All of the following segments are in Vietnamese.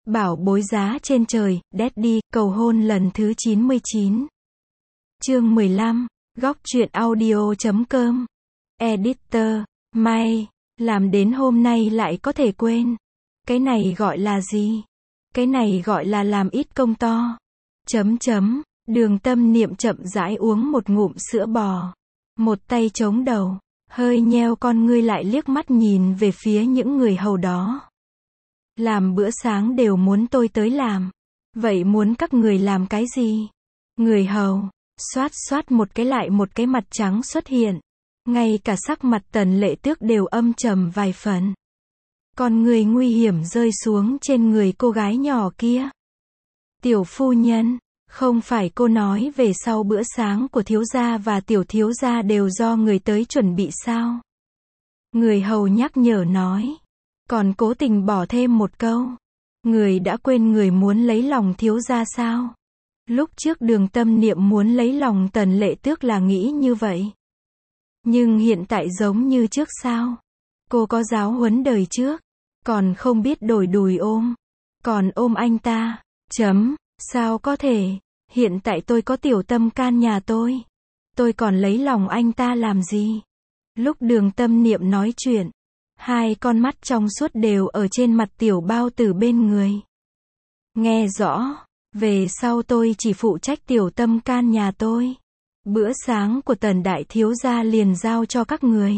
Bảo bối giá trên trời, Daddy, cầu hôn lần thứ 99. Chương 15, góc truyện audio.com. Editor, may, làm đến hôm nay lại có thể quên. Cái này gọi là gì? Cái này gọi là làm ít công to. Đường Tâm Niệm chậm rãi uống một ngụm sữa bò. Một tay chống đầu, hơi nheo con ngươi lại liếc mắt nhìn về phía những người hầu đó. Làm bữa sáng đều muốn tôi tới làm. Vậy muốn các người làm cái gì? Người hầu, xoát xoát một cái lại một cái mặt trắng xuất hiện. Ngay cả sắc mặt Tần Lệ Tước đều âm trầm vài phần. Con người nguy hiểm rơi xuống trên người cô gái nhỏ kia. Tiểu phu nhân, không phải cô nói về sau bữa sáng của thiếu gia và tiểu thiếu gia đều do người tới chuẩn bị sao? Người hầu nhắc nhở nói. Còn cố tình bỏ thêm một câu. Người đã quên người muốn lấy lòng thiếu gia sao? Lúc trước Đường Tâm Niệm muốn lấy lòng Tần Lệ Tước là nghĩ như vậy. Nhưng hiện tại giống như trước sao? Cô có giáo huấn đời trước. Còn không biết đổi đùi ôm. Còn ôm anh ta. Sao có thể? Hiện tại tôi có tiểu tâm can nhà tôi. Tôi còn lấy lòng anh ta làm gì? Lúc Đường Tâm Niệm nói chuyện, hai con mắt trong suốt đều ở trên mặt tiểu bao tử bên người. Nghe rõ, về sau tôi chỉ phụ trách tiểu tâm can nhà tôi. Bữa sáng của Tần đại thiếu gia liền giao cho các người.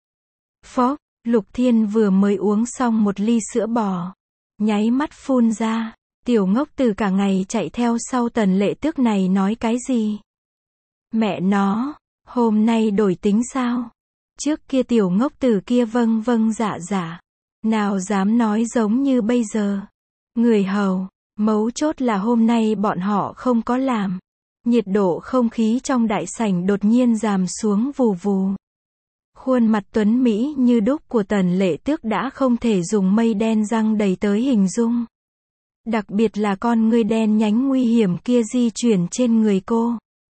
Phó, Lục Thiên vừa mới uống xong một ly sữa bò, nháy mắt phun ra, tiểu ngốc từ cả ngày chạy theo sau Tần Lệ Tước này nói cái gì? Mẹ nó, hôm nay đổi tính sao? Trước kia tiểu ngốc tử kia vâng dạ dạ, nào dám nói giống như bây giờ. Người hầu, mấu chốt là hôm nay bọn họ không có làm. Nhiệt độ không khí trong đại sảnh đột nhiên giảm xuống vù vù. Khuôn mặt tuấn mỹ như đúc của Tần Lệ Tước đã không thể dùng mây đen răng đầy tới hình dung. Đặc biệt là con ngươi đen nhánh nguy hiểm kia di chuyển trên người cô.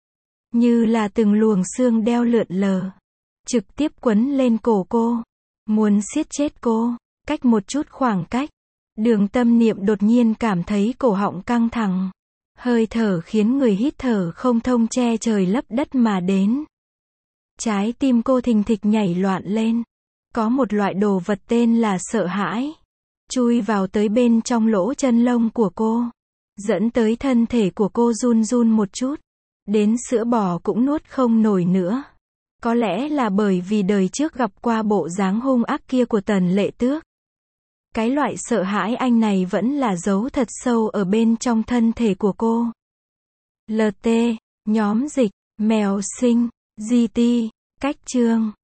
Như là từng luồng xương đeo lượn lờ. Trực tiếp quấn lên cổ cô. Muốn siết chết cô. Cách một chút khoảng cách. Đường Tâm Niệm đột nhiên cảm thấy cổ họng căng thẳng. Hơi thở khiến người hít thở không thông che trời lấp đất mà đến. Trái tim cô thình thịch nhảy loạn lên. Có một loại đồ vật tên là sợ hãi. Chui vào tới bên trong lỗ chân lông của cô. Dẫn tới thân thể của cô run run một chút. Đến sữa bò cũng nuốt không nổi nữa. Có lẽ là bởi vì đời trước gặp qua bộ dáng hung ác kia của Tần Lệ Tước. Cái loại sợ hãi anh này vẫn là giấu thật sâu ở bên trong thân thể của cô. LT, nhóm dịch, mèo sinh, GT, cách chương.